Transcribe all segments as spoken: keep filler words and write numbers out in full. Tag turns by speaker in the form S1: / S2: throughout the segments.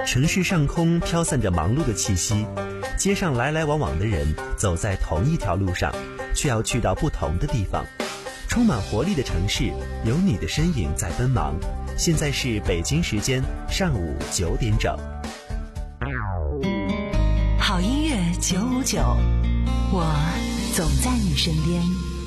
S1: 城市上空飘散着忙碌的气息，街上来来往往的人走在同一条路上，却要去到不同的地方。充满活力的城市，有你的身影在奔忙。现在是北京时间上午九点整。
S2: 好音乐九五九，我总在你身边。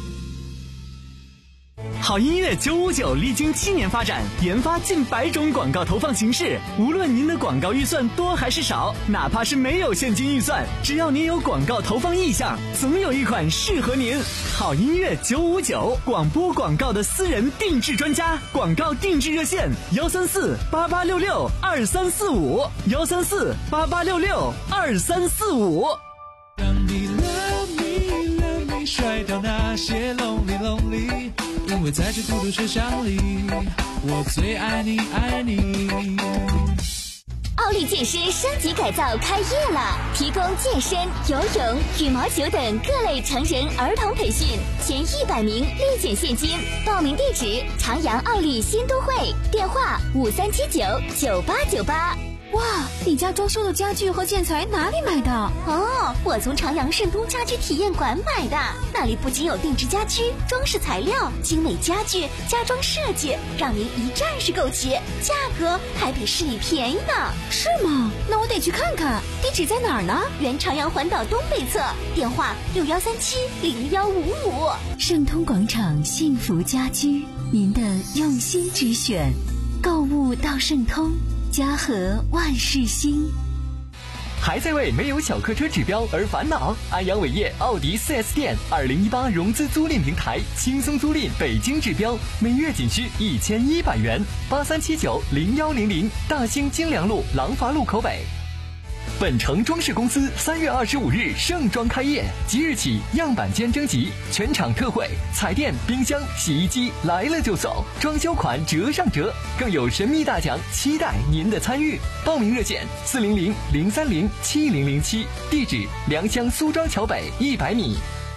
S3: 好音乐九五九历经七年发展，研发近百种广告投放形式。无论您的广告预算多还是少，哪怕是没有现金预算，只要您有广告投放意向，总有一款适合您。好音乐九五九，广播广告的私人定制专家，广告定制热线幺三四八八六六二三四五幺三四八八六六二三四五。
S4: 让你 love me love me 甩掉那些 lonely lonely， 因为在这孤独车厢里，我最爱你爱你。
S5: 奥利健身升级改造开业了，提供健身、游泳、羽毛球等各类成人儿童培训，前一百名立减现金。报名地址：长阳奥利新都会，电话五三七九九八九八。
S6: 哇，你家装修的家具和建材哪里买的？
S5: 哦，我从长阳盛都家居体验馆买的，那里不仅有定制家居、装饰材料、精美家具、家装设计，让您一站式购齐，价格还比市里便宜呢。
S6: 是吗？那我得去看看。地址在哪儿呢？
S5: 原长阳环岛东北侧，电话六幺三七零幺五五。
S2: 盛通广场幸福家居，您的用心之选，购物到盛通，家和万事兴。
S3: 还在为没有小客车指标而烦恼？安阳伟业奥迪 四 S 店二零一八融资租赁平台，轻松租赁北京指标，每月仅需一千一百元。八三七九零幺零零，大兴金良路廊坊路口北。本城装饰公司三月二十五日盛装开业，即日起样板间征集，全场特惠，彩电、冰箱、洗衣机来了就走，装修款折上折，更有神秘大奖，期待您的参与。报名热线四零零零三零七零零七，地址良乡苏庄桥北一百米。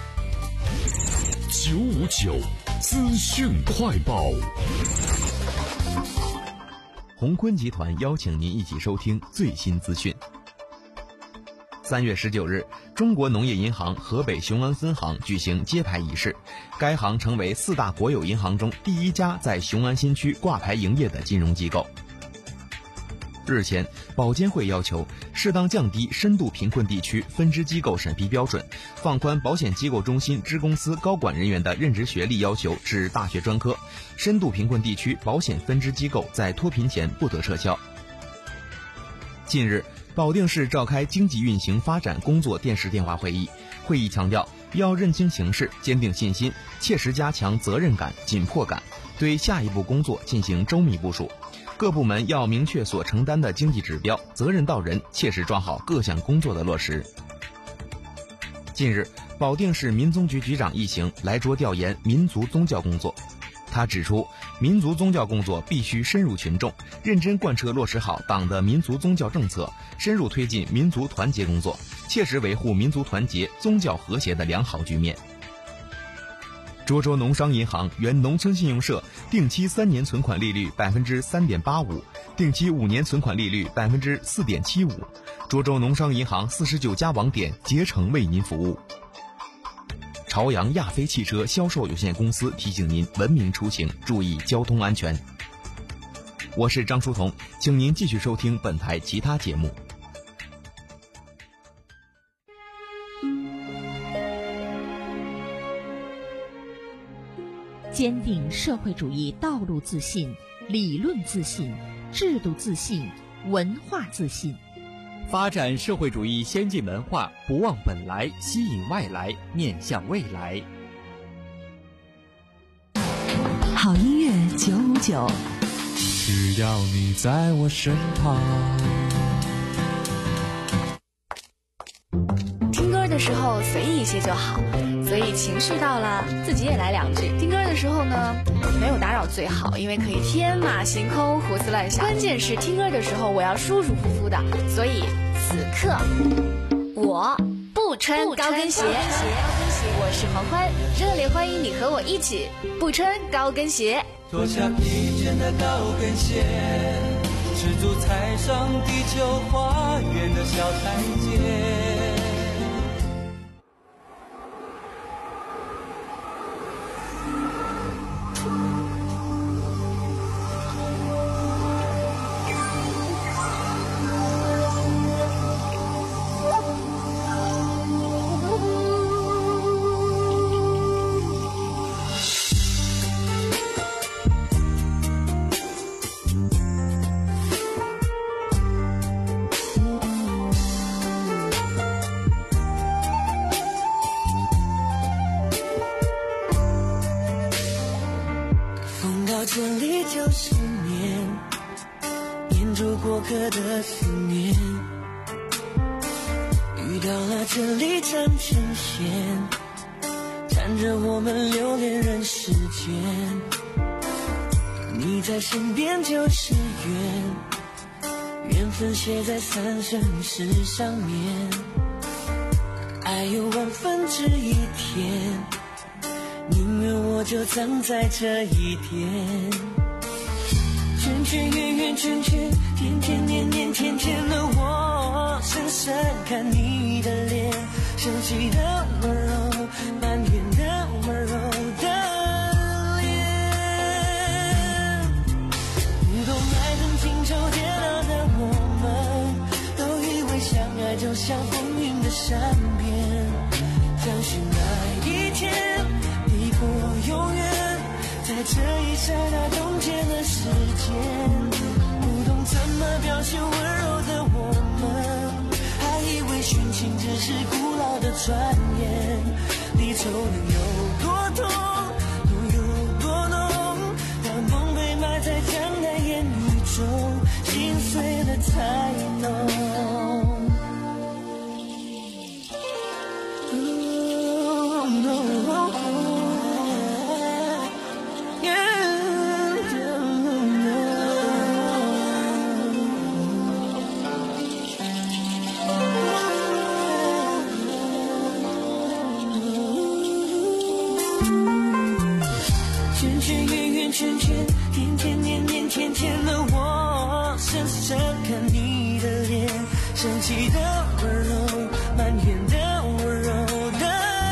S7: 九五九资讯快报。
S8: 鸿坤集团邀请您一起收听最新资讯。三月十九日，中国农业银行河北雄安分行举行揭牌仪式，该行成为四大国有银行中第一家在雄安新区挂牌营业的金融机构。日前，保监会要求适当降低深度贫困地区分支机构审批标准，放宽保险机构中心支公司高管人员的任职学历要求至大学专科，深度贫困地区保险分支机构在脱贫前不得撤销。近日，保定市召开经济运行发展工作电视电话会议，会议强调要认清形势，坚定信心，切实加强责任感、紧迫感，对下一步工作进行周密部署。各部门要明确所承担的经济指标，责任到人，切实抓好各项工作的落实。近日，保定市民宗局局长一行来涿调研民族宗教工作。他指出，民族宗教工作必须深入群众，认真贯彻落实好党的民族宗教政策，深入推进民族团结工作，切实维护民族团结、宗教和谐的良好局面。涿州农商银行原农村信用社定期三年存款利率百分之三点八五，定期五年存款利率百分之四点七五。涿州农商银行四十九家网点竭诚为您服务。朝阳亚飞汽车销售有限公司提醒您文明出行，注意交通安全。我是张书彤，请您继续收听本台其他节目。
S9: 坚定社会主义道路自信、理论自信、制度自信、文化自信。
S10: 发展社会主义先进文化，不忘本来，吸引外来，面向未来。
S2: 好音乐九五九，
S4: 只要你在我身旁。
S11: 听歌的时候随意一些就好，所以情绪到了，自己也来两句。听歌的时候呢，没有打扰最好，因为可以天马行空、胡思乱想。关键是听歌的时候，我要舒舒服服的，所以此刻我不穿高跟鞋。我是黄欢，热烈欢迎你和我一起不穿高跟鞋。
S4: 脱下披肩的高跟鞋，
S12: 赤足踩上地球花园的小台阶。
S13: 这里就是念，念住过客的思念，遇到了这里缠成线，缠着我们留恋人世间。你在身边就是缘，缘分写在三生石上面，爱有万分之一天，宁愿我就葬在这一天。圈圈圆圆圈圈，天天年年天天的我，深深看你的脸，生气的温柔，埋怨的温柔的脸。不懂爱恨情仇煎熬的我们，都以为相爱就像风云的善变，相信那一天抵过永远，在这一刹那冻结了时间。不懂怎么表现温柔的我们，还以为殉情只是古老的传言。离愁能有多痛，又有多浓，当梦被埋在江南烟雨中，心碎了才浓。圈圈天天年年天天的我，深深看你的脸，生气的温柔，埋怨的温柔的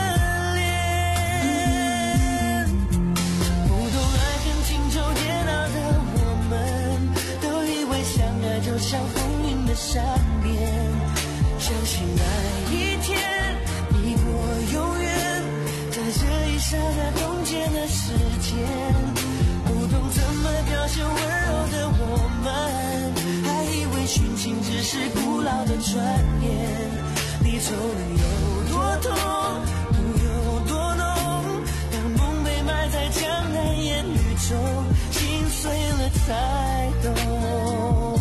S13: 脸。不懂爱恨情仇煎熬的我们，都以为相爱就像风云的善变，相信那一天抵过永远，在这一刹那冻结了时间。表现温柔的我们，还以为殉情只是古老的传言。离愁能有多痛，苦有多浓，当梦被埋在江南烟雨中，心碎了才懂。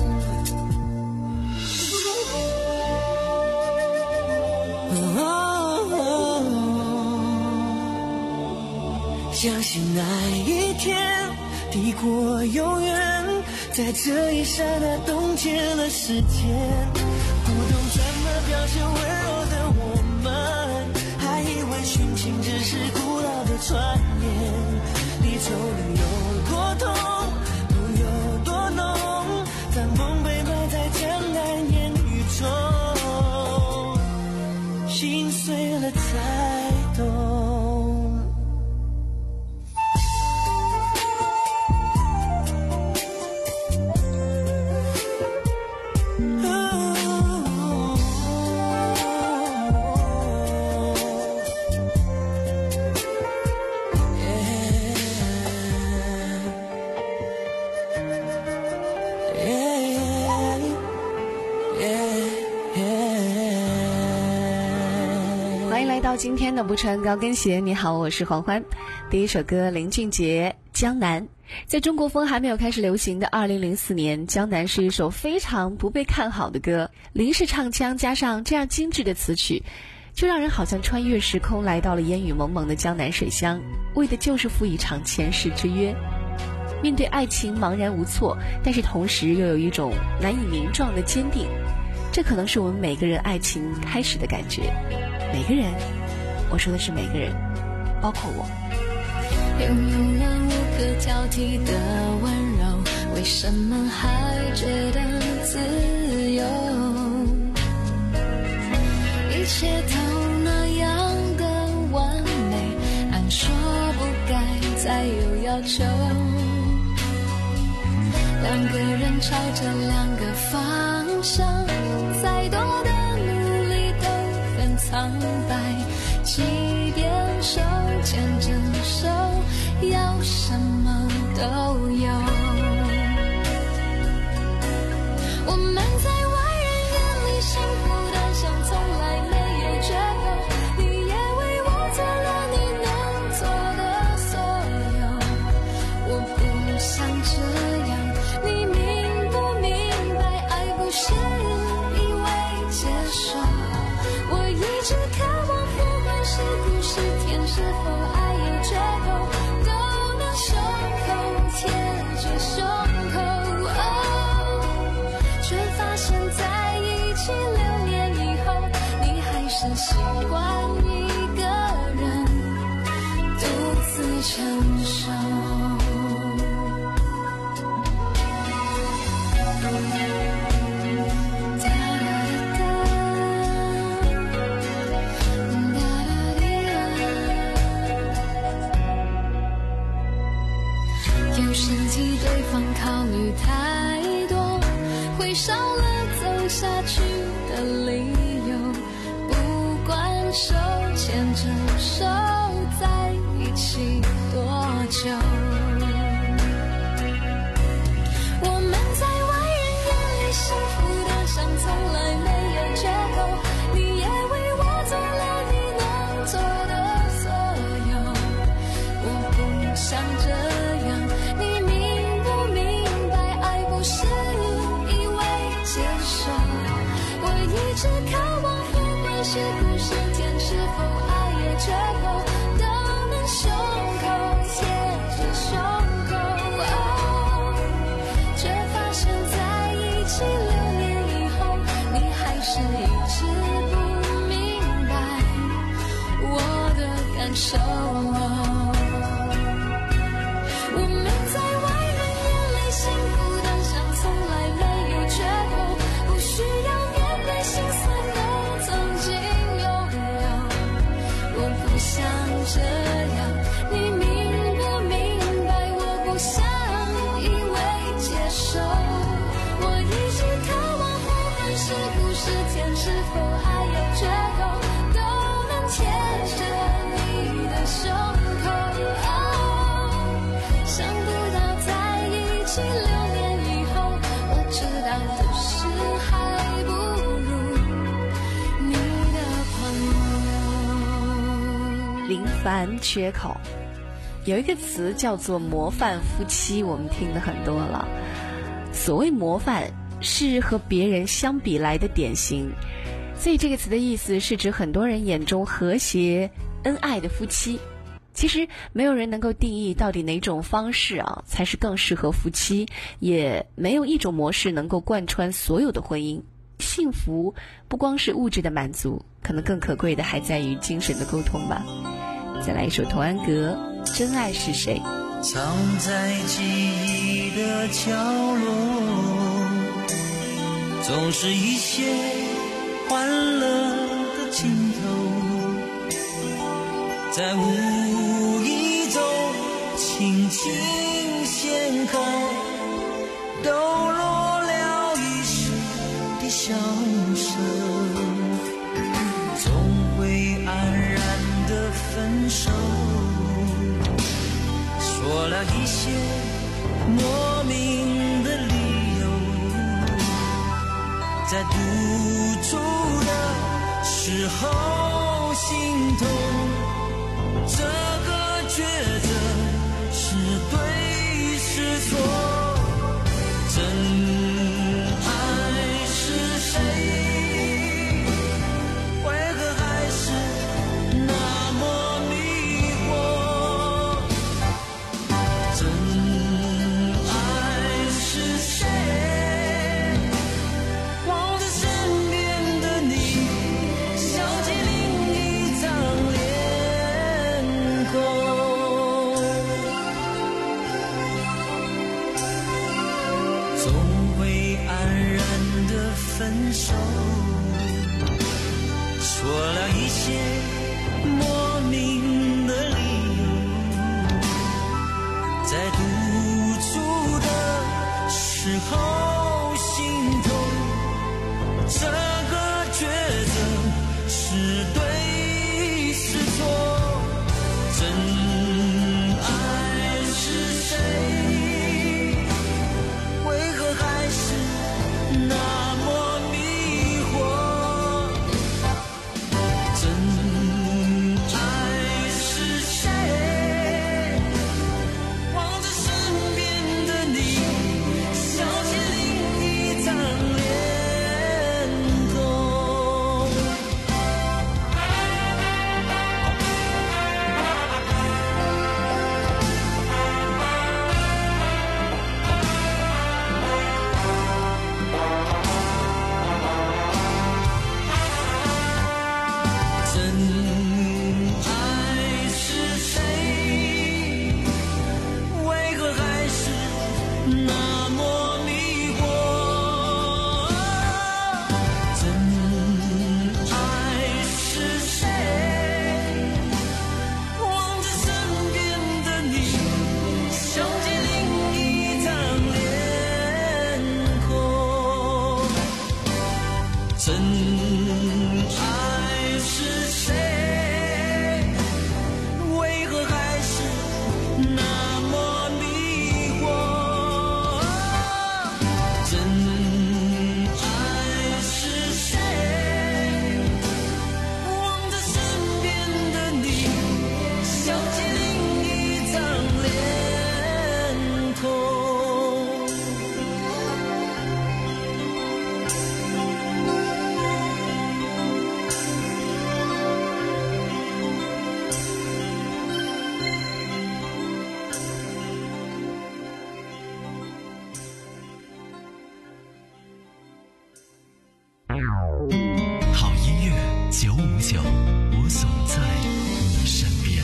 S13: 相信那一天抵过永远，在这一刹那冻结了时间。不懂怎么表现温柔的我们，还以为殉情只是古老的传言。离愁能有多痛，苦有多浓，当梦被埋在江南烟雨中，心碎了才懂。
S11: 到今天的不穿高跟鞋，你好，我是黄欢。第一首歌林俊杰《江南》。在中国风还没有开始流行的二零零四年，《江南》是一首非常不被看好的歌，林氏唱腔加上这样精致的词曲，就让人好像穿越时空来到了烟雨蒙蒙的江南水乡，为的就是赴一场前世之约。面对爱情茫然无措，但是同时又有一种难以名状的坚定，这可能是我们每个人爱情开始的感觉。每个人，我说的是每个人，包括我。
S14: 拥有了无可交替的温柔，为为什么还觉得自由？一切都那样的完美，按说不该再有要求。两个人朝着两个方向，再多的努力都很苍白，即便手牵着手，要什么都有。我们在外人眼里幸福的像从来没有缺口，你也为我做了你能做的所有。我不想这样，你明不明白？爱不是一味接受，我一直渴望不管是苦是甜，是否爱有缺口，都能胸口贴着胸口、哦、却发现在一起六年以后，你还是习惯一个人独自承受。有时替对方考虑太多，会少了走下去的理由。不管手牵着手在一起多久，我们在外人眼里幸福的像从来没有缺口，你也为我做了你能做的所有。我不想这样，你明不明白？爱不是一味接受，我一直渴望不管是苦是甜，是否爱有缺口，都能胸口贴着胸口、哦、却发现在一起六年以后，你还是一直不明白我的感受、哦。我们在外人眼里幸福的像从来没有缺口，不需要面对心酸都曾经拥有。我不想这样，你明不明白？我不想一味接受，我一直渴望不管是苦是甜，是否还有缺口，都能贴着你的胸口、哦，想不到在一起六年以后，我知道的事还不如你的朋友。
S11: 林凡缺口，有一个词叫做模范夫妻，我们听的很多了。所谓模范，是和别人相比来的典型，所以这个词的意思是指很多人眼中和谐恩爱的夫妻。其实没有人能够定义到底哪种方式啊才是更适合夫妻，也没有一种模式能够贯穿所有的婚姻。幸福不光是物质的满足，可能更可贵的还在于精神的沟通吧。再来一首童安格，真爱是谁？
S13: 藏在记忆的角落，总是一些欢乐的镜头，在无意中轻轻掀开，抖落了一时的笑声，总会安然的分手，说了一些莫名的理由，在独处的时候心痛，这个抉择是对是错，真爱是谁？为何还是那么迷惑？真爱是谁？望着身边的你，想起另一张脸孔。 总会安然的分手，说了一些莫名的理由，在独处的时候心痛，这个抉择是对是错，真爱是谁？为何还是那么迷惑？真爱是谁？望着身边的你，想起另一张脸孔。真爱是谁？为何还是那么迷惑？真爱是谁？望着身边的你，想起另一张脸孔。真爱是谁？为何还是那么迷惑？真爱是谁？望着身边的你，想起另一张脸孔。
S15: 好音乐九五九，我总在你身边。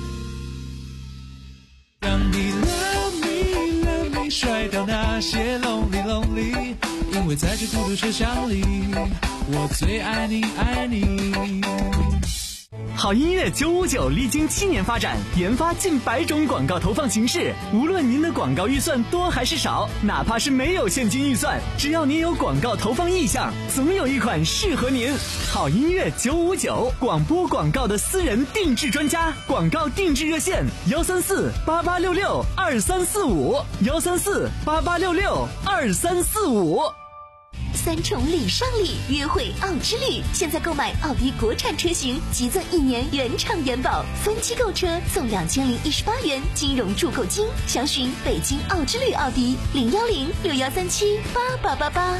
S4: 让你 love me love me 甩掉那些 lonely lonely， 因为在这孤独车厢里，我最爱你爱你。
S3: 好音乐九五九历经七年发展，研发近百种广告投放形式。无论您的广告预算多还是少，哪怕是没有现金预算，只要您有广告投放意向，总有一款适合您。好音乐九五九，广播广告的私人定制专家，广告定制热线：幺三四八八六六二三四五，幺三四八八六六二三四五。
S2: 三重礼上礼，约会奥之旅。现在购买奥迪国产车型，即赠一年原厂原保，分期购车送两千零一十八元金融助购金。详询北京奥之旅奥迪零幺零六幺三七八八八八。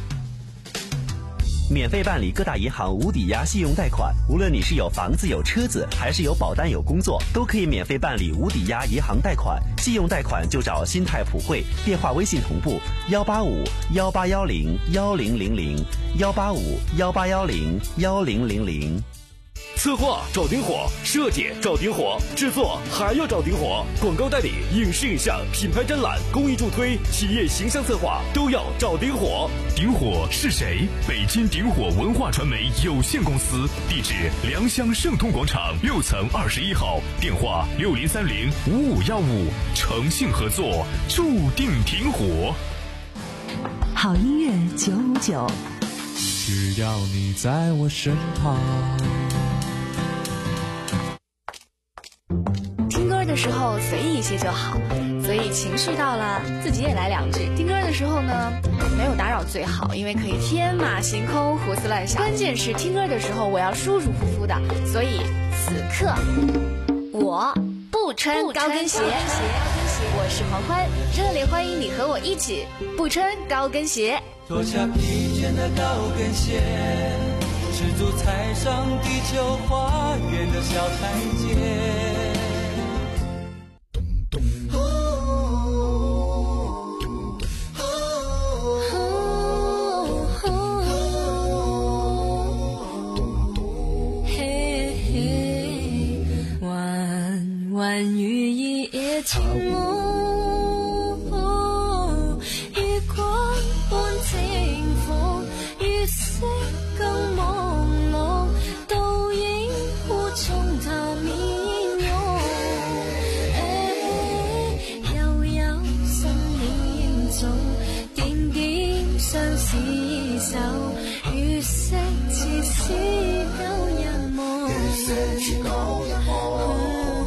S1: 免费办理各大银行无抵押信用贷款，无论你是有房子有车子，还是有保单有工作，都可以免费办理无抵押银行贷款。信用贷款就找新泰普惠，电话微信同步幺八五幺八幺零幺零零零幺八五幺八幺零幺零零零。
S7: 策划找顶火，设计找顶火，制作还要找顶火，广告代理、影视影像、品牌展览、公益助推、企业形象策划都要找顶火。
S16: 顶火是谁？北京顶火文化传媒有限公司，地址良乡盛通广场六层二十一号，电话六零三零五五幺五，诚信合作，注定顶火。
S2: 好音乐九五九，
S4: 只要你在我身旁。
S11: 听歌的时候随意一些就好，所以情绪到了自己也来两句。听歌的时候呢，没有打扰最好，因为可以天马行空胡思乱想。关键是听歌的时候我要舒舒服服的，所以此刻我不穿高跟鞋。我是黄欢，热烈欢迎你和我一起不穿高跟鞋。
S12: 脱下疲倦的高跟鞋，赤足踩上地球花园的小台阶。
S14: 晚雨一夜晴幕，一过起高阳梦，月升起高阳梦。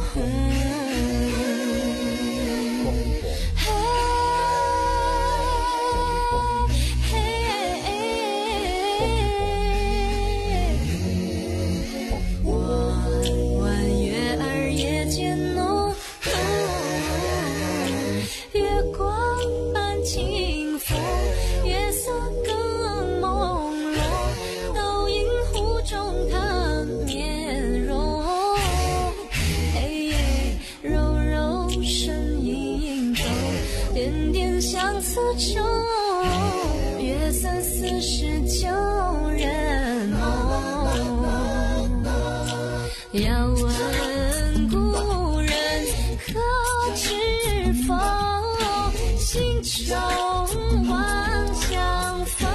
S14: 月三四十九人梦，要问故人可知否？心中望相逢，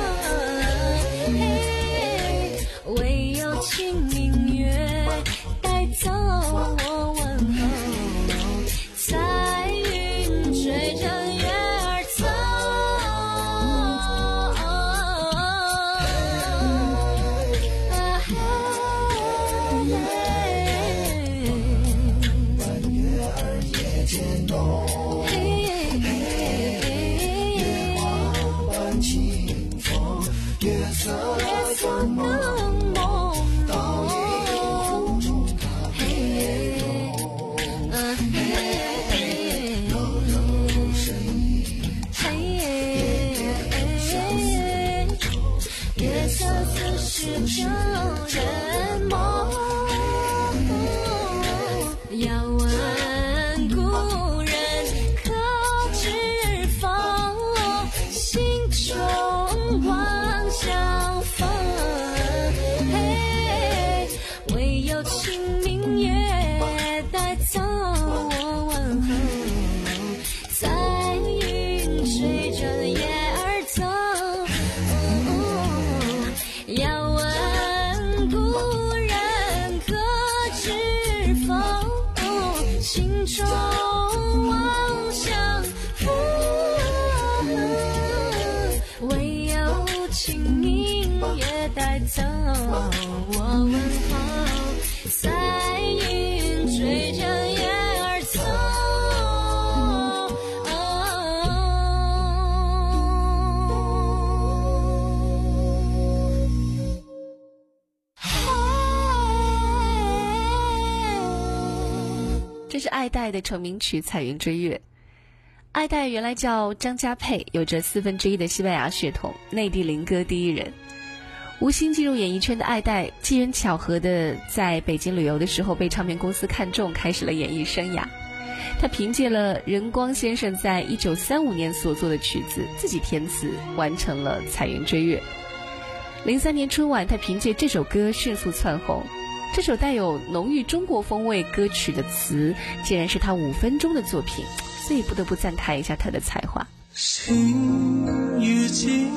S14: 唯有清明月带走我问候，彩云追着月儿走。旧人梦，要问故人可知否？心中望相逢，唯有清明月带走我问候，彩云追着月儿走。要问故人可知否？心中望相逢，唯有清明月带走我问候，彩云追着月儿走。
S11: 这是爱戴的成名曲《彩云追月》。爱戴原来叫张家佩，有着四分之一的西班牙血统，内地灵歌第一人。无心进入演艺圈的爱戴，机缘巧合的在北京旅游的时候被唱片公司看中，开始了演艺生涯。他凭借了任光先生在一九三五年所作的曲子，自己填词，完成了《彩云追月》。零三年春晚，他凭借这首歌迅速窜红。这首带有浓郁中国风味歌曲的词，竟然是他五分钟的作品，所以不得不赞叹一下他的才华。
S13: 心与境，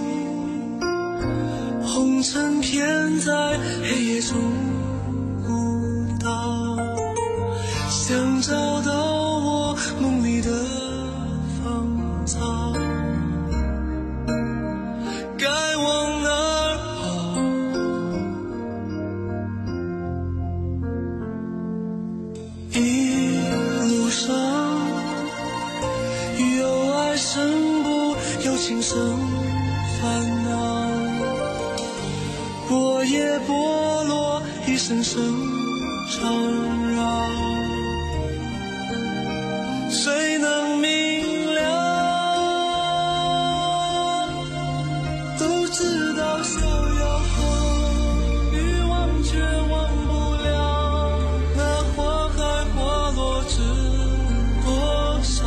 S13: 红尘偏在黑夜中舞蹈，想找到我梦里的芳草，该往哪儿跑？一路上有爱生不有情生烦恼，我也剥落一声声吵扰，谁能明了？都知道逍遥后欲望却忘不了，那花开花落知多少？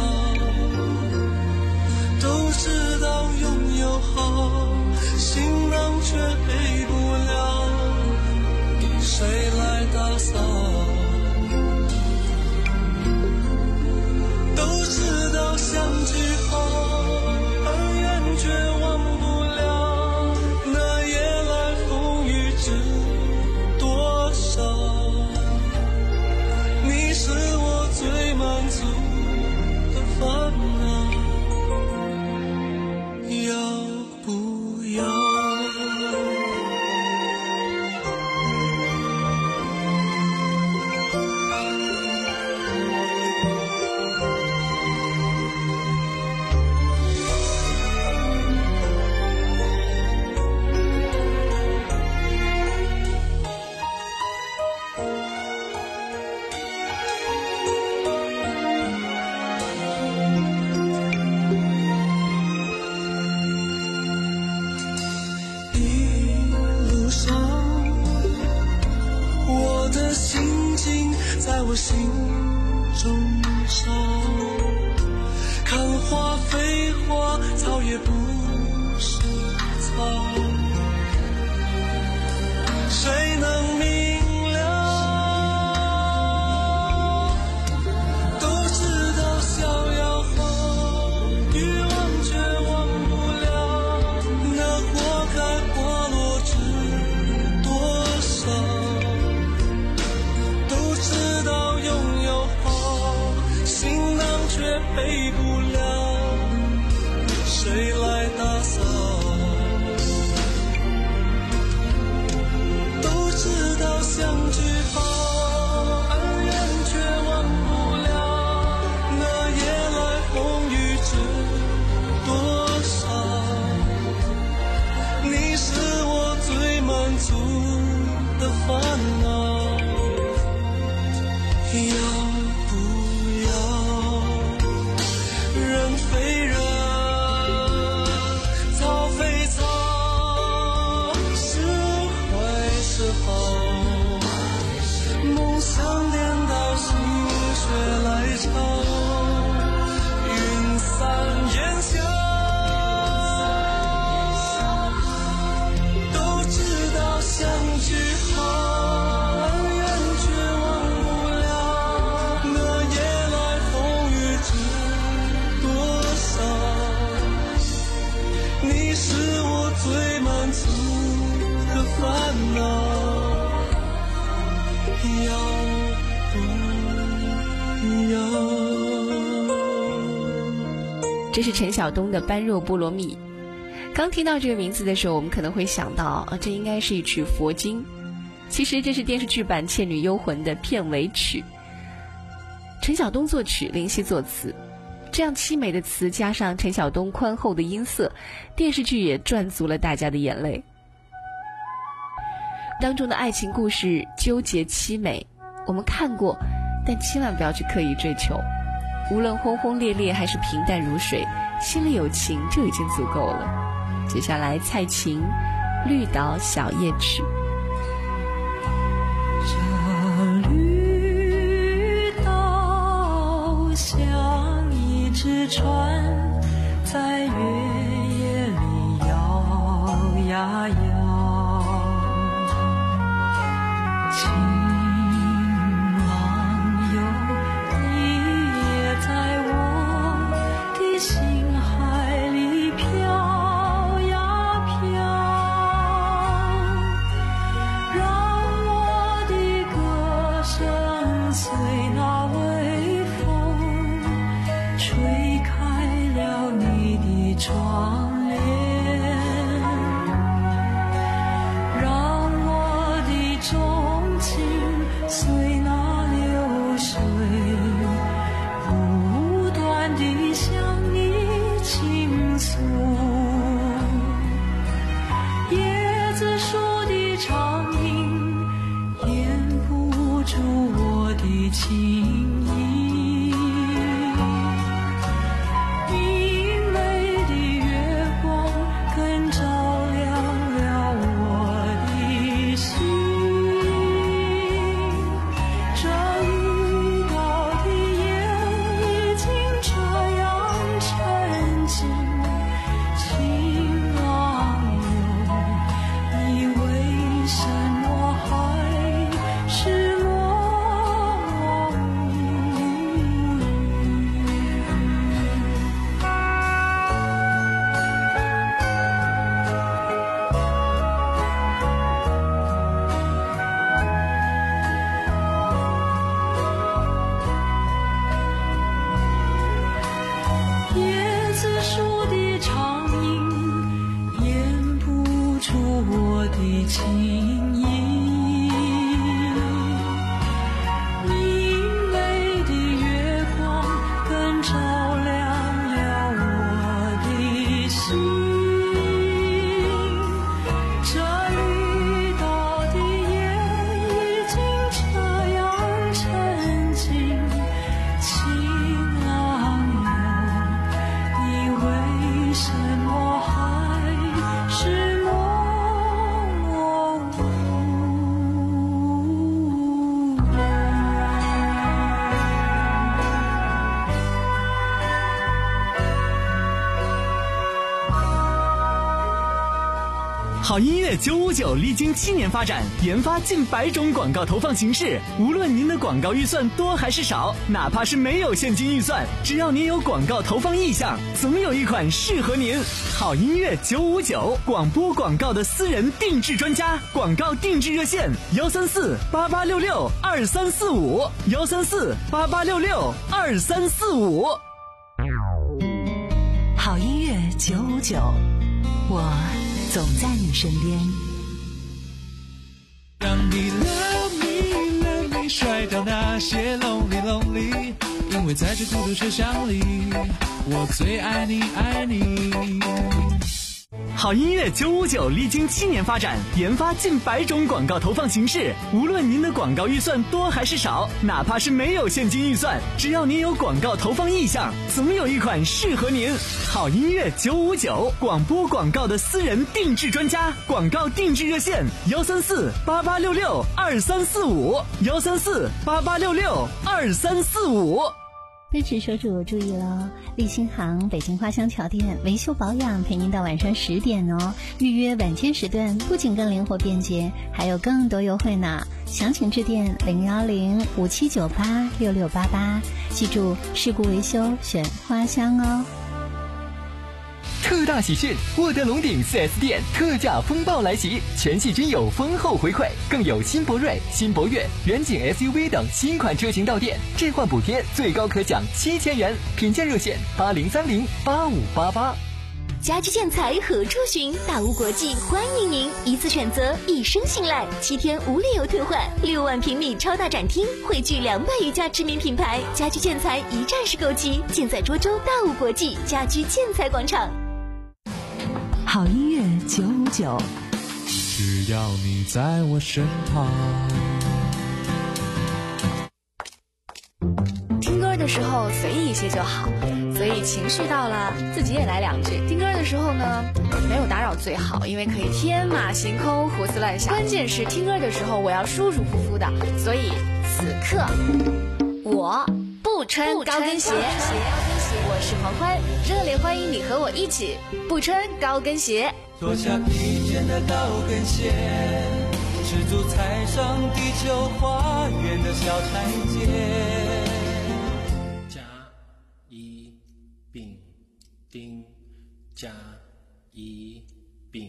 S13: 都知道拥有好，行囊却背不了，谁来打扫？都
S12: 陪不了，谁来打扫？都知道相聚好，而人却忘不了那夜来风雨知多少。你是我最满足的烦恼。要
S11: 这是陈晓东的《般若波罗蜜》。刚听到这个名字的时候，我们可能会想到啊，这应该是一曲佛经。其实这是电视剧版《倩女幽魂》的片尾曲，陈晓东作曲，林夕作词。这样凄美的词加上陈晓东宽厚的音色，电视剧也赚足了大家的眼泪。当中的爱情故事纠结凄美，我们看过，但千万不要去刻意追求。无论轰轰烈烈还是平淡如水，心里有情就已经足够了。接下来蔡琴《绿岛小夜曲》。
S13: 这绿岛像一只船，在月夜里摇呀摇，情郎有在我的心海里飘呀飘，让我的歌声随那微风吹开了你的窗帘，让我的钟情随那流水不断地向你倾诉。椰子树的长影掩不住我的情意，明媚的月光更照亮了我的心。这绿岛的夜已经这样沉静，情郎哟，你为什么还是默无语？椰子树的长影掩不住我的情意，明媚的月光更照亮了我的心。这绿岛的夜已经这样沉静，情郎哟，你为什么还是默无
S3: 好音乐九五九历经七年发展，研发近百种广告投放形式。无论您的广告预算多还是少，哪怕是没有现金预算，只要您有广告投放意向，总有一款适合您。好音乐九五九，广播广告的私人定制专家，广告定制热线幺三四八八六六二三四五幺三四八八六六二三四五。
S2: 九五九，我总在你身边。
S4: 让你 love me love me 甩掉那些 lonely lonely， 因为在这孤独车厢里，我最爱你爱你。
S17: 好音乐九五九历经七年发展，研发近百种广告投放形式。无论您的广告预算多还是少，哪怕是没有现金预算，只要您有广告投放意向，总有一款适合您。好音乐九五九，广播广告的私人定制专家，广告定制热线：幺三四八八六六二三四五，幺三四八八六六二三四五。
S18: 奔驰车主注意了，立新行北京花乡桥店维修保养陪您到晚上十点哦。预约晚间时段不仅更灵活便捷，还有更多优惠呢。详情致电零幺零五七九八六六八八，记住事故维修选花乡哦。
S3: 特大喜讯！沃德龙鼎 四 S 店特价风暴来袭，全系均有丰厚回馈，更有新博瑞、新博越、远景 S U V 等新款车型到店，置换补贴最高可享七千元。品鉴热线八零三零八五八八。
S2: 家居建材何处寻？大屋国际欢迎您，一次选择，一生信赖，七天无理由退换，六万平米超大展厅，汇聚两百余家知名品牌，家居建材一站式购齐，尽在涿州大屋国际家居建材广场。 好音乐九五九，
S4: 只要你在我身旁。
S11: 听歌的时候随意一些就好，所以情绪到了自己也来两句。听歌的时候呢，没有打扰最好，因为可以天马行空胡思乱想。关键是听歌的时候我要舒舒服服的，所以此刻我不穿高跟鞋。我是黄欢，热烈欢迎你和我一起不穿高跟鞋。
S12: 脱下疲倦的高跟鞋，赤足踩上地球花园的小台阶。甲乙丙丁，甲乙丙，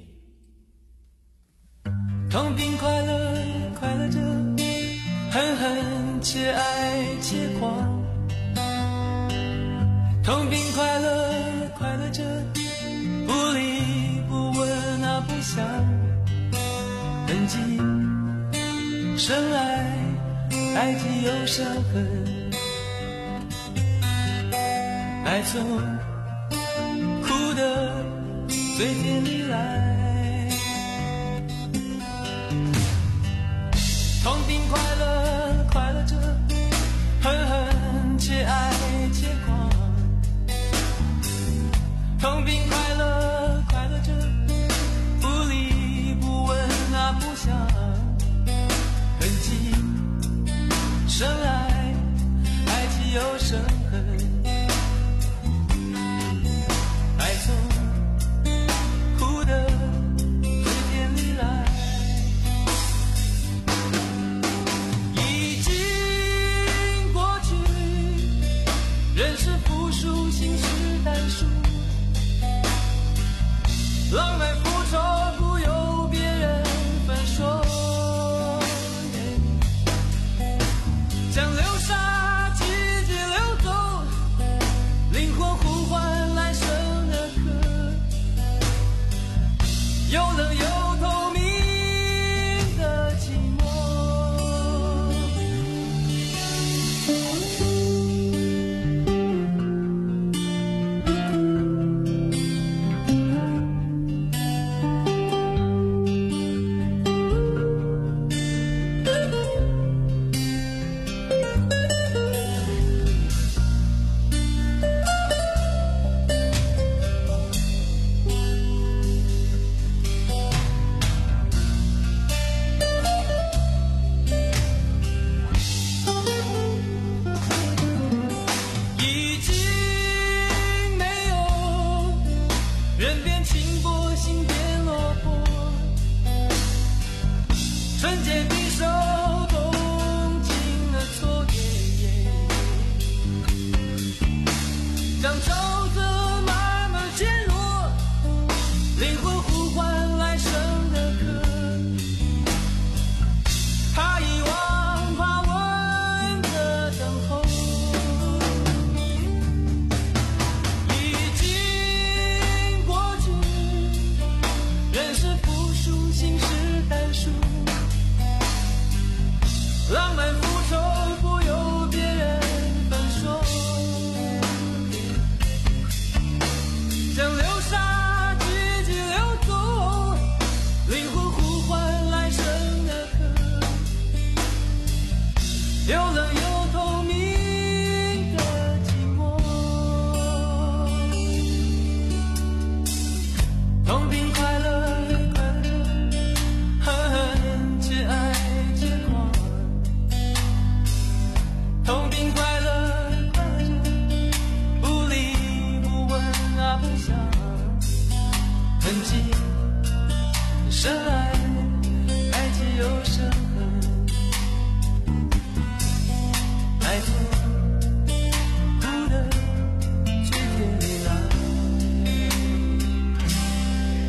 S12: 痛并快乐，快乐着，恨恨且爱且狂。痛并快乐，快乐着，不离不问啊不想，痕迹深爱，爱既有伤痕，爱从哭的嘴甜里来。痛并快乐，快乐着，恨恨且爱且狂。痛并快乐，快乐着，不离不问啊不想，痕迹深爱，爱既有伤痕，爱从哭的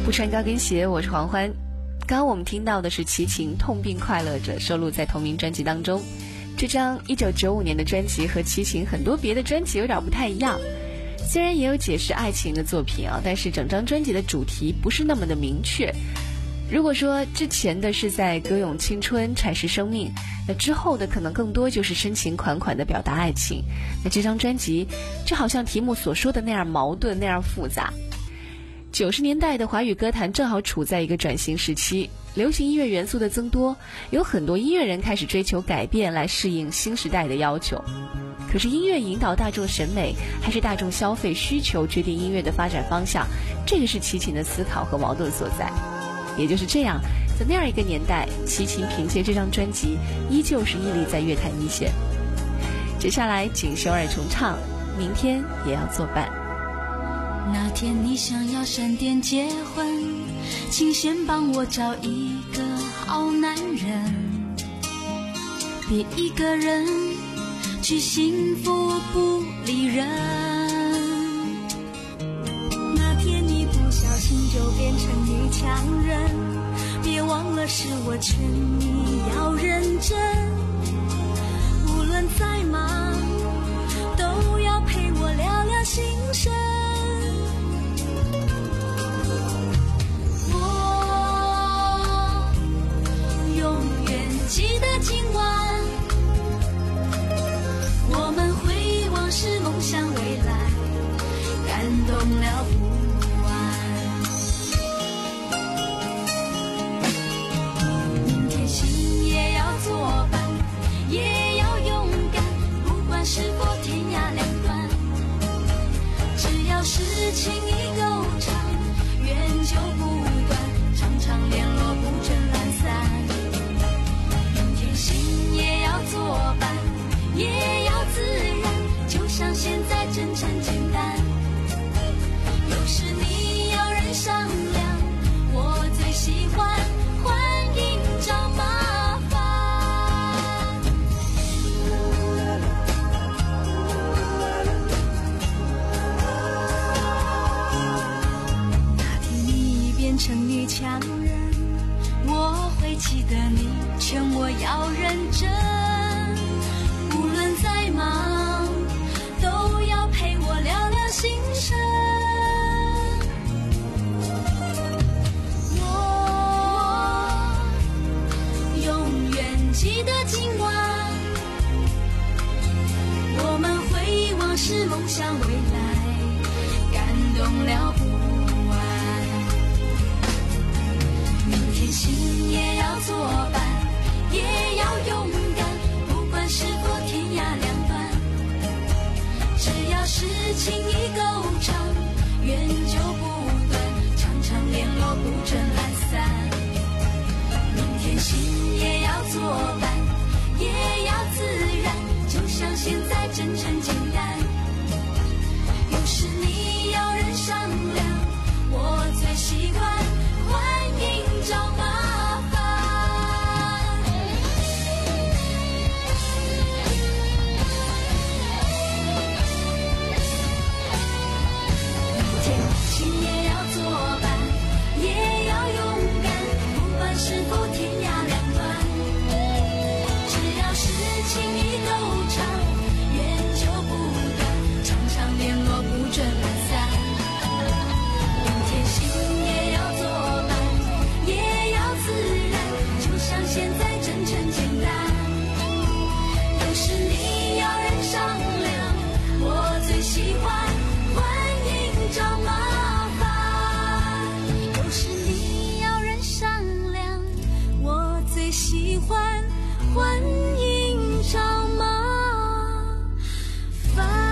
S11: 不穿高跟鞋，我是黄欢。刚刚我们听到的是齐秦《痛并快乐着》，收录在同名专辑当中。这张一九九五年的专辑和齐秦很多别的专辑有点不太一样，虽然也有解释爱情的作品啊，但是整张专辑的主题不是那么的明确。如果说之前的是在歌咏青春阐释生命，那之后的可能更多就是深情款款的表达爱情。那这张专辑就好像题目所说的那样矛盾，那样复杂。九十年代的华语歌坛正好处在一个转型时期，流行音乐元素的增多，有很多音乐人开始追求改变来适应新时代的要求。可是音乐引导大众审美还是大众消费需求决定音乐的发展方向，这个是齐秦的思考和矛盾所在。也就是这样，在那样一个年代，齐秦凭借这张专辑依旧是屹立在乐坛一线。接下来锦绣二重唱，明天也要作伴。
S14: 那天你想要闪电结婚，请先帮我找一个好男人，别一个人去幸福不理人。那天你不小心就变成女强人，别忘了是我劝你要认真，无论再忙都要陪我聊聊心声。我永远记得今晚我们回望是梦想未来，感动了不作伴，也要勇敢，不管是否天涯两端，只要是情意够长，缘就不断，常常联络不准懒散。明天心也要作伴，也要自然，就像现在真诚简单。有时你要人商量，我最喜欢欢迎找麻烦。成女强人，我会记得你劝我要认真，无论再忙都要陪我聊聊心声。我永远记得今晚我们回望是梦想未来，感动了不心也要作伴，也要勇敢，不管是否天涯两端，只要是情意够长，缘就不断，常常联络不准懒散。明天心也要作伴，也要自然，就像现在真诚简单。有时你要人商量，我最喜欢欢迎找麻烦。明天心也要作伴，也要勇敢，不管是否天涯两端，只要是情意够长，缘就不断，常常联络不准懒散。明天心也要作伴，也要自然，就像现在真诚简单。有时你要人商量，我最喜欢欢迎找麻烦。有时你要人商量，我最喜欢欢迎找麻烦。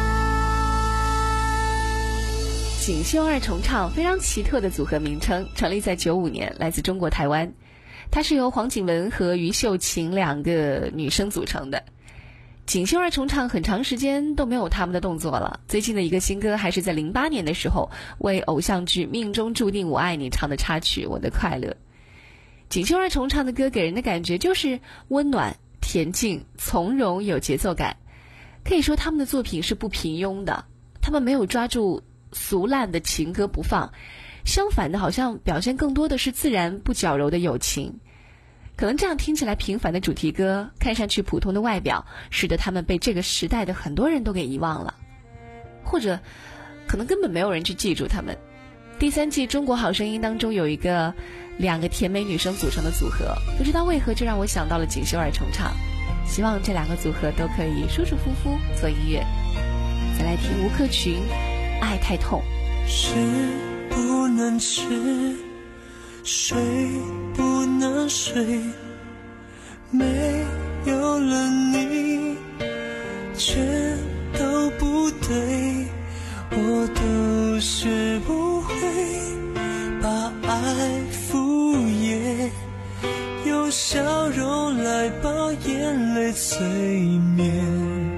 S11: 锦绣二重唱，非常奇特的组合名称，成立在九五年，来自中国台湾。它是由黄景文和于秀琴两个女生组成的。锦绣二重唱很长时间都没有他们的动作了，最近的一个新歌还是在零八年的时候为偶像剧《命中注定我爱你》唱的插曲《我的快乐》。锦绣二重唱的歌给人的感觉就是温暖、恬静、从容，有节奏感。可以说他们的作品是不平庸的，他们没有抓住俗烂的情歌不放， 相反的，好像表现更多的是自然不矫揉的友情。可能这样听起来平凡的主题歌，看上去普通的外表，使得他们被这个时代的很多人都给遗忘了，或者可能根本没有人去记住他们。第三季《中国好声音》当中有一个两个甜美女生组成的组合，不知道为何就让我想到了锦绣二重唱。希望这两个组合都可以舒舒服服做音乐。再来听吴克群《爱太痛》。
S13: 吃不能吃，睡不能睡，没有了你全都不对，我都学不会把爱敷衍，用笑容来把眼泪催眠，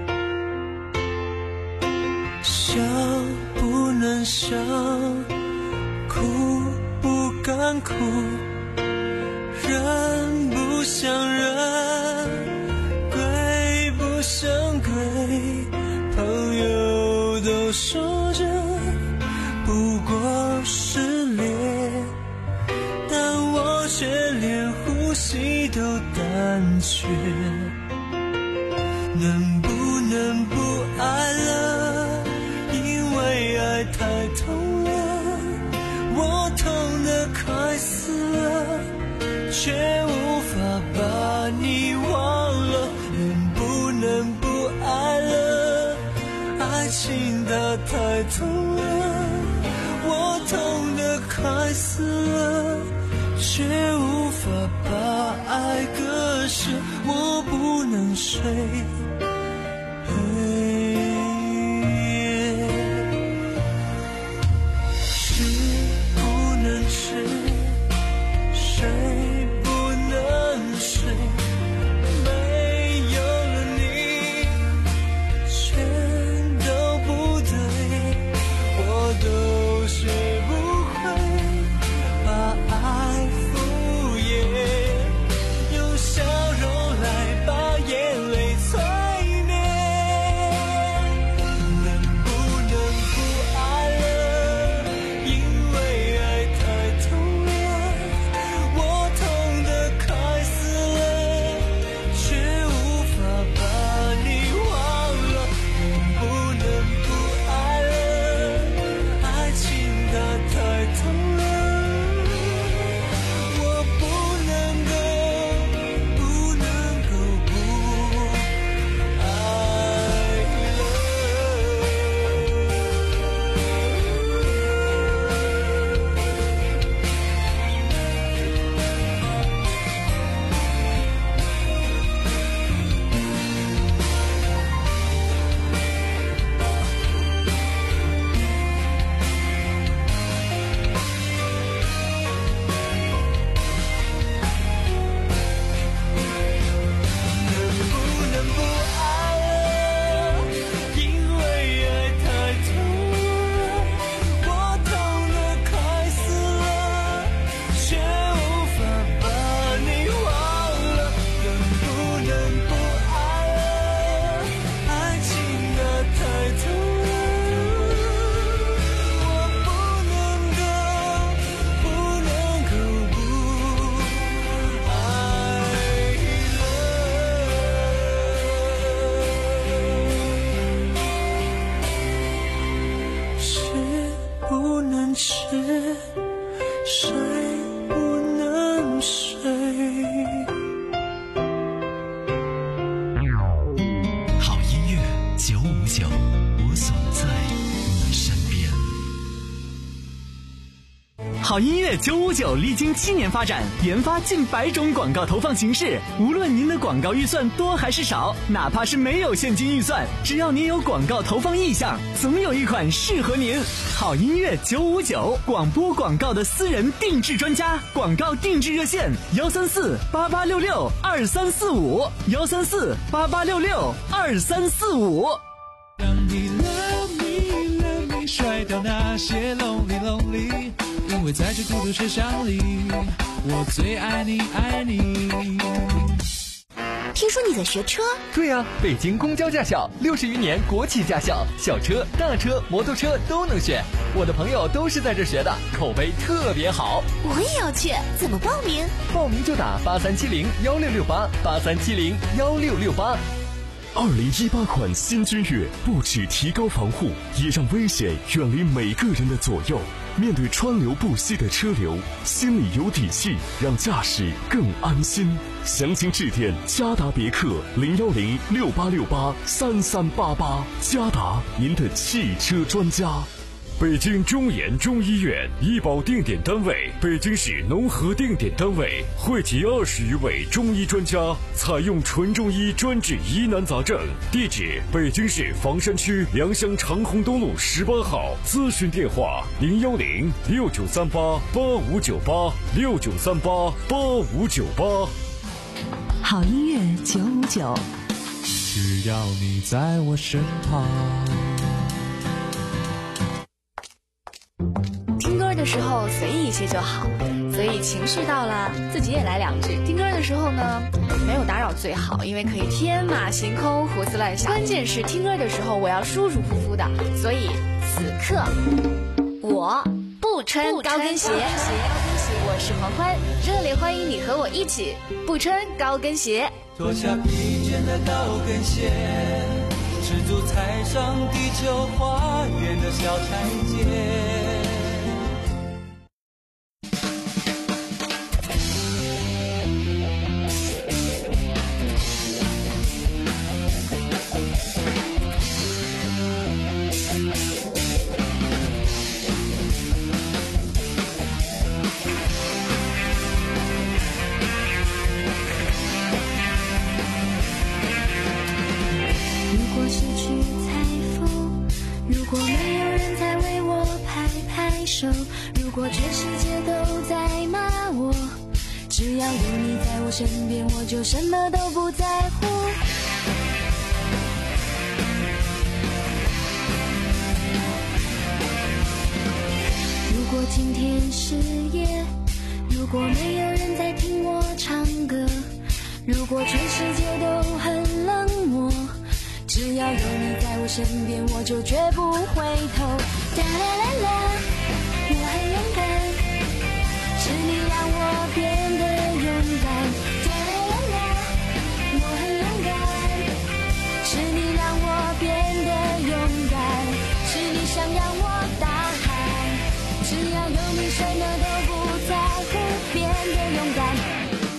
S13: 笑不能笑，哭不敢哭，人不像人，鬼不像鬼，朋友都说着不过是恋，但我却连呼吸都胆怯，能不能不爱了，因为爱太痛了，我痛得快死了，却无法把你忘了，能不能不爱了，爱情它太痛了，我痛得快死了，却无法把爱割舍，我不能睡，吃不能吃，睡不能睡，没有了你全都不对，我都学不会把爱敷衍，用笑容来把眼泪催眠，能不能不爱了，因为爱太痛了，我痛得快死了，却无法把你忘了，能不能不爱了，爱情它太痛了，我不能够不能够不爱了。能不能不爱了，因为爱太痛了，我痛得快死了，却无法把你忘了，能不能不爱了，爱情它太痛了，我不能够不能够不爱了，吃不能吃，睡不能睡。
S15: 好音乐九五九，我总在你身边。
S17: 好音乐九五九历经七年发展，研发近百种广告投放形式。无论您的广告预算多还是少，哪怕是没有现金预算，只要您有广告投放意向，总有一款适合您。好音乐九五九，广播广告的私人定制专家，广告定制热线幺三四八八六六二三四五幺三四八八六六二三四五。
S4: 让你 love me love me 甩掉那些 lonely lonely， 因为在这孤独车厢里，我最爱你爱你。
S2: 听说你在学车？
S3: 对呀、啊，北京公交驾校，六十余年国企驾校，小车、大车、摩托车都能选。我的朋友都是在这学的，口碑特别好。
S2: 我也要去，怎么报名？
S3: 报名就打八三七零幺六六八八三七零幺六六八。
S16: 二零一八款新君越不只提高防护，也让危险远离每个人的左右。面对川流不息的车流，心里有底气，让驾驶更安心。详情致电嘉达别克零幺零六八六八三三八八，嘉达您的汽车专家。
S7: 北京中研中医院医保定点单位，北京市农合定点单位，汇集二十余位中医专家，采用纯中医专治疑难杂症。地址：北京市房山区良乡长虹东路十八号。咨询电话：零幺零六九三八八五九八六九三八八五九八。
S9: 好音乐九五九，
S4: 只要你在我身旁。
S11: 听歌的时候随意一些就好，所以情绪到了，自己也来两句。听歌的时候呢，没有打扰最好，因为可以天马行空、胡思乱想。关键是听歌的时候我要舒舒服服的，所以此刻我不穿高跟鞋。我是黄欢，热烈欢迎你和我一起不穿高跟鞋。
S12: 脱下疲倦的高跟鞋，赤足踩上地球花园的小台阶。
S14: 如果全世界都在骂我，只要有你在我身边，我就什么都不在乎。如果今天是夜，如果没有人在听我唱歌，如果全世界都很冷漠，只要有你在我身边，我就绝不回头。哒啦啦啦，我很勇敢，是你让我变得勇敢。哒啦啦啦，我很勇敢，是你让我变得勇敢，是你想让我大喊，只要有你什么都不在乎，变得勇敢。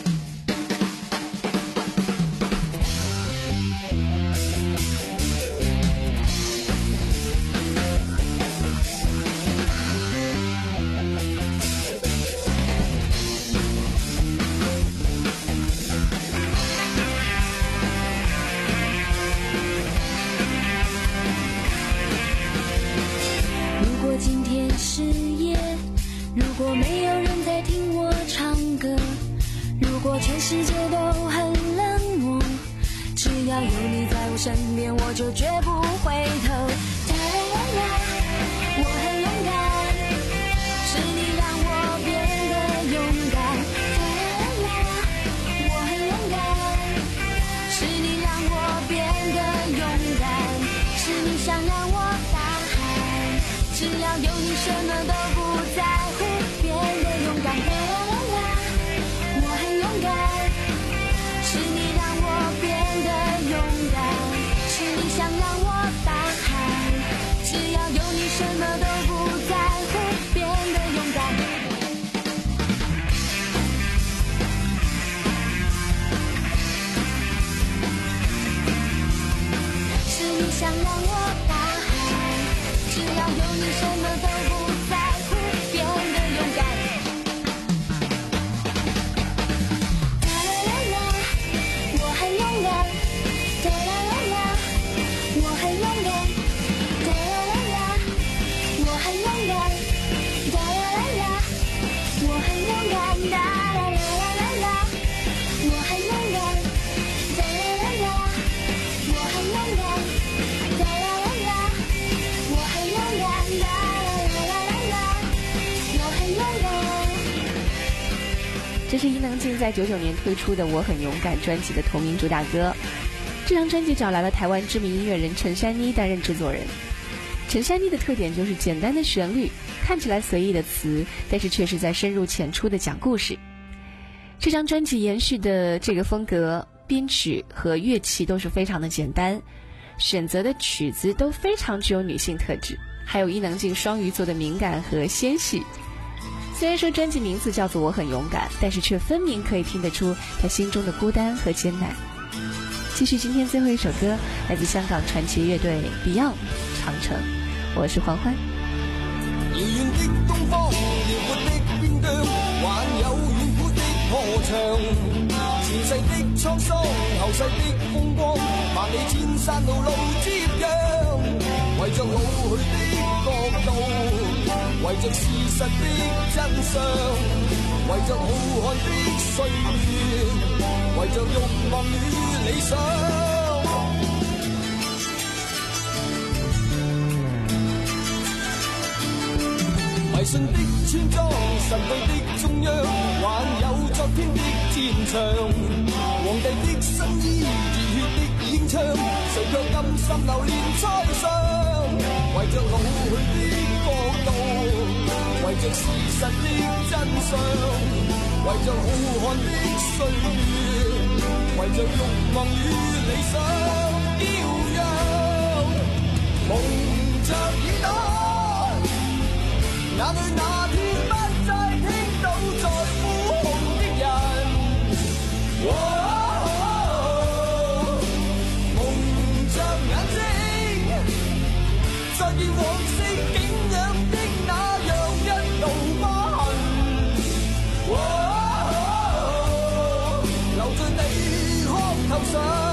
S14: 今天是夜，如果没有人在听我唱歌，如果全世界都很冷漠，只要有你在我身边，我就绝不回头。哒啦啦啦，我很勇敢，是你让我变得勇敢。哒啦啦啦，我很勇敢，是你让我变得勇敢，是你想让我大喊，只要有你什么都不在乎，变得勇敢。啦啦啦啦，我很勇敢，是你让我变得勇敢，是你想让我大喊，只要有你什么都不在乎，变得勇敢。是你想让我大喊，只要有你什么都不在乎，变得勇敢。哒啦啦啦，我很勇敢。哒啦啦啦，我很勇敢。哒啦啦啦，我很勇敢。哒啦啦啦，我很勇敢。哒啦啦啦啦，我很勇敢。哒啦啦啦，我很勇敢。哒啦啦啦，我很勇敢。哒啦啦啦。
S11: 这是伊能静在九九年推出的《我很勇敢》专辑的同名主打歌。这张专辑找来了台湾知名音乐人陈珊妮担任制作人。陈珊妮的特点就是简单的旋律，看起来随意的词，但是却是在深入浅出的讲故事。这张专辑延续的这个风格，编曲和乐器都是非常的简单，选择的曲子都非常具有女性特质，还有伊能静双鱼座的敏感和纤细。虽然说专辑名字叫做《我很勇敢》，但是却分明可以听得出她心中的孤单和艰难。继续今天最后一首歌，来自香港传奇乐队 Beyond 长城，我是欢欢。
S12: 遙遠的東方，遼闊的邊疆，還有遠古的河牆，前世的滄桑，後世的風光，萬里千山路路接壤，為着老去的國度，為着事實的真相，為着浩瀚的歲月，為着慾望與理想。迷信的村莊，神秘的中央，還有昨天的戰場，皇帝的新衣，熱血的英槍，誰卻甘心流連塞上？為着老去的國度，為着事實的真相，為着浩瀚的歲月，為着慾望與理想，飄揚蒙着耳朵。哪裏那天不再聽到在呼號的人，哦哦哦、蒙着眼睛，再見往昔景仰的那樣一道疤痕，哦哦、留在你胸口上。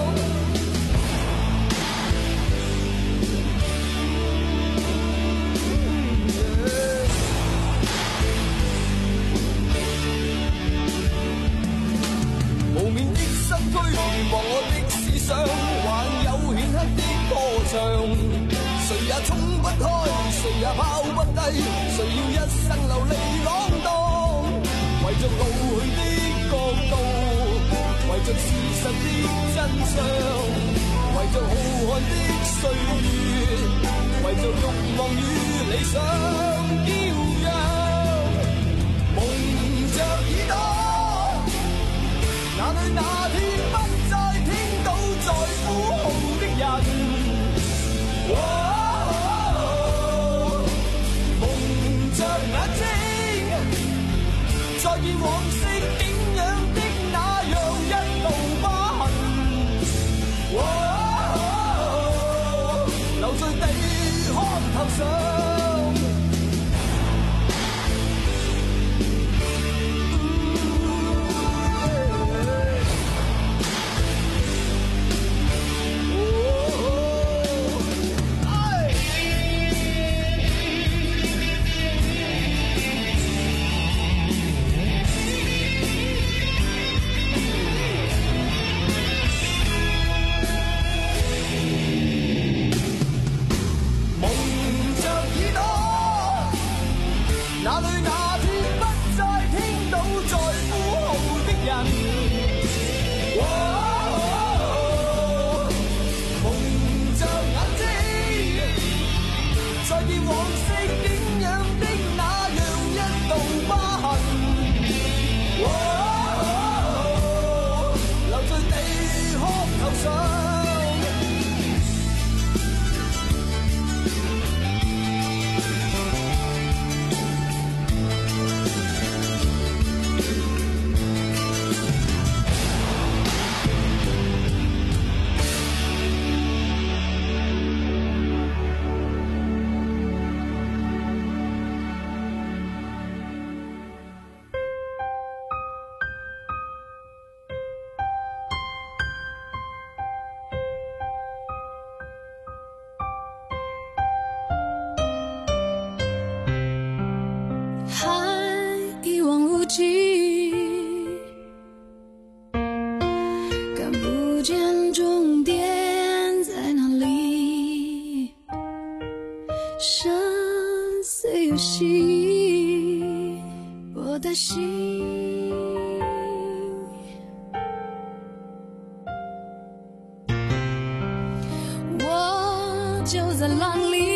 S12: 居望我的思想，還有顯赫的歌唱，誰也衝不開，誰也拋不低，誰要一生流離浪蕩？為着老去的國度，為着事實的真相，為着浩瀚的歲月，為着慾望與理想，飄揚蒙着耳朵，哪裏那天不再聽到在呼號的人，哦哦、蒙着眼睛，再見往昔景仰的那樣一道疤痕，哦哦、留在地殼頭上。
S14: 的心。我就在浪里